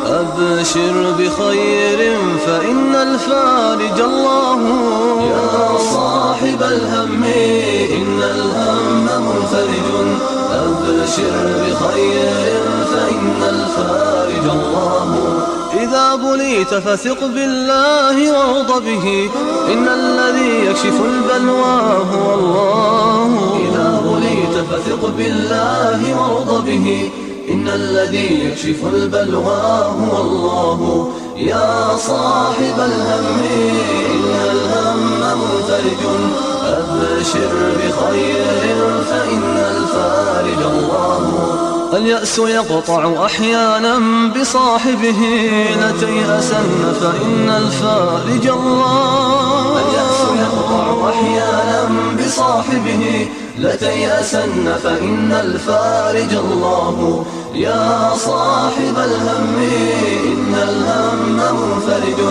أبشر بخير فإن الفارج الله. يا صاحب الهم إن الهم منفرج، أبشر بخير فإن الفارج الله. إذا بليت فثق بالله وارض به، إن الذي يكشف البلوى هو الله. إذا بليت فثق بالله وارض به، إن الذي يكشف البلوى هو الله. يا صاحب الهم إن الهم منفرج، أبشر بخير فإن الفارج الله. اليأس يقطع أحيانا بصاحبه، لا تيأسن فإن الفارج الله. اليأس يقطع أحيانا بصاحبه، لا تيأسن فإن الفارج الله. يا صاحب الهم إن الهم منفرج،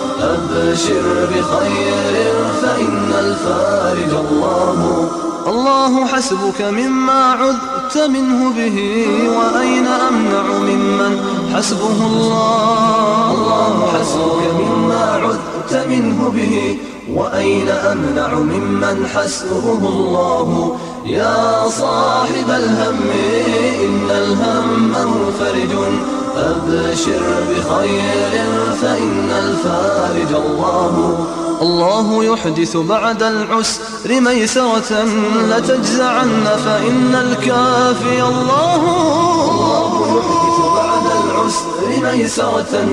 أبشر بخير فإن الفارج الله. الله حسبك مما عذت منه به، وأين أمنع ممن حسبه الله. الله حسبك مما عذت منه به، وأين أمنع ممن حسبه الله. يا صاحب الهم إن الهم منفرج، أبشر بخير فإن الفارج الله. الله يحدث بعد العسر ميسرة، لتجزعن فإن الكافي الله. الله يحدث بعد العسر ميسرة،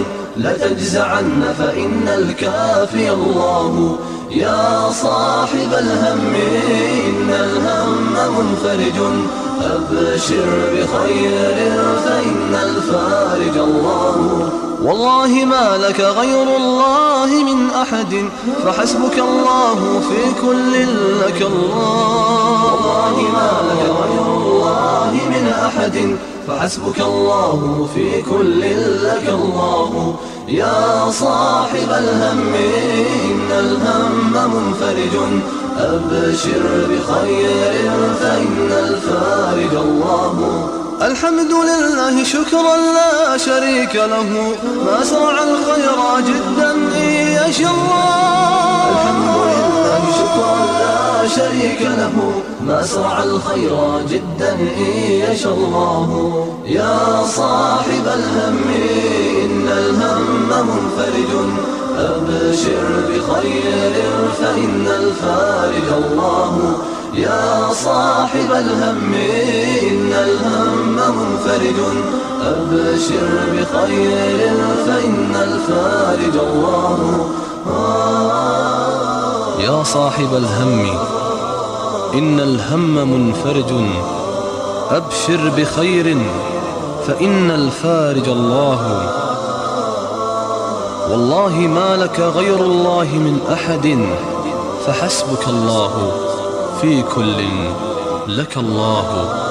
لتجزعن فإن الكافي الله. يا صاحب الهم إن الهم منفرج، أبشر بخير فإن الفارج الله. والله ما لك غير الله من أحد، فحسبك الله في كل لك الله. والله ما لك غير الله من أحد، فحسبك الله في كل لك الله. يا صاحب الهم إن الهم منفرج، أبشر بخير فإن الفارج الله. الحمد لله شكرا لا شريك له، ما سرع الخير جدا إن يشاء الله. الحمد لله شكرا لا شريك له، ما سرع الخير جدا إن يشاء الله. يا صاحب الهم إن الهم منفرج، أبشر بخير فإن الفارج الله. يا صاحب الهم إن الهم منفرج، أبشر بخير فإن الفارج الله. يا صاحب الهم إن الهم منفرج، أبشر بخير فإن الفارج الله. والله ما لك غير الله من أحد، فحسبك الله في كل لك الله.